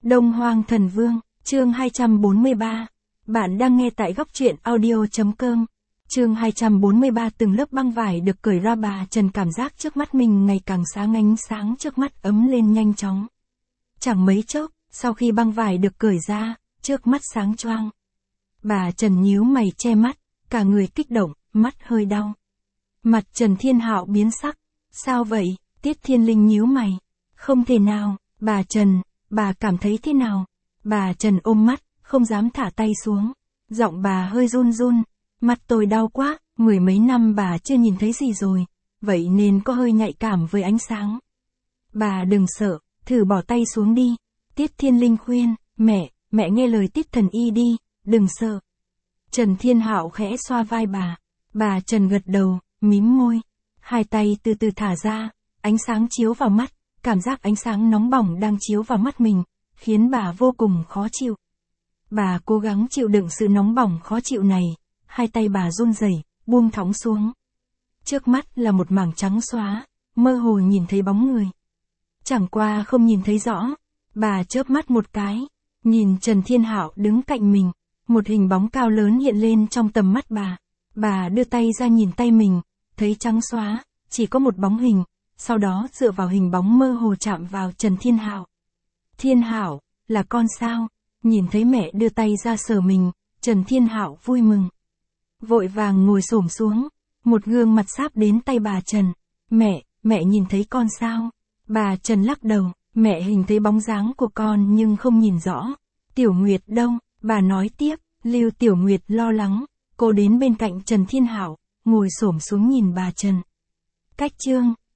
Đông Hoang Thần Vương, chương 243. Bạn đang nghe tại góc truyện audio.com. Chương 243. Từng lớp băng vải được cởi ra, bà Trần cảm giác trước mắt mình ngày càng sáng, ánh sáng trước mắt ấm lên nhanh chóng. Chẳng mấy chốc, sau khi băng vải được cởi ra, trước mắt sáng choang. Bà Trần nhíu mày che mắt, cả người kích động, mắt hơi đau. Mặt Trần Thiên Hạo biến sắc. Sao vậy? Tiết Thiên Linh nhíu mày. Không thể nào, bà Trần, bà cảm thấy thế nào? Bà Trần ôm mắt, không dám thả tay xuống. Giọng bà hơi run run. Mặt tôi đau quá, mười mấy năm bà chưa nhìn thấy gì rồi, vậy nên có hơi nhạy cảm với ánh sáng. Bà đừng sợ, thử bỏ tay xuống đi. Tiết Thiên Linh khuyên, mẹ nghe lời Tiết Thần Y đi, đừng sợ. Trần Thiên Hạo khẽ xoa vai bà. Bà Trần gật đầu, mím môi. Hai tay từ từ thả ra, ánh sáng chiếu vào mắt, cảm giác ánh sáng nóng bỏng đang chiếu vào mắt mình, khiến bà vô cùng khó chịu. Bà cố gắng chịu đựng sự nóng bỏng khó chịu này, hai tay bà run rẩy, buông thõng xuống. Trước mắt là một mảng trắng xóa, mơ hồ nhìn thấy bóng người. Chẳng qua không nhìn thấy rõ, bà chớp mắt một cái, nhìn Trần Thiên Hạo đứng cạnh mình, một hình bóng cao lớn hiện lên trong tầm mắt bà. Bà đưa tay ra nhìn tay mình, thấy trắng xóa, chỉ có một bóng hình, sau đó dựa vào hình bóng mơ hồ chạm vào Trần Thiên Hạo. Thiên Hạo, là con sao? Nhìn thấy mẹ đưa tay ra sờ mình, Trần Thiên Hạo vui mừng. Vội vàng ngồi xổm xuống, một gương mặt sáp đến tay bà Trần. Mẹ nhìn thấy con sao? Bà Trần lắc đầu, mẹ hình thấy bóng dáng của con nhưng không nhìn rõ. Tiểu Nguyệt đâu? Bà nói tiếp. Lưu Tiểu Nguyệt lo lắng, cô đến bên cạnh Trần Thiên Hạo, ngồi xổm xuống nhìn bà Trần. Cách chương